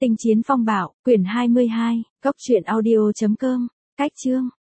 Tinh chiến phong bạo, quyển 22, góc truyện audio.com, cách chương.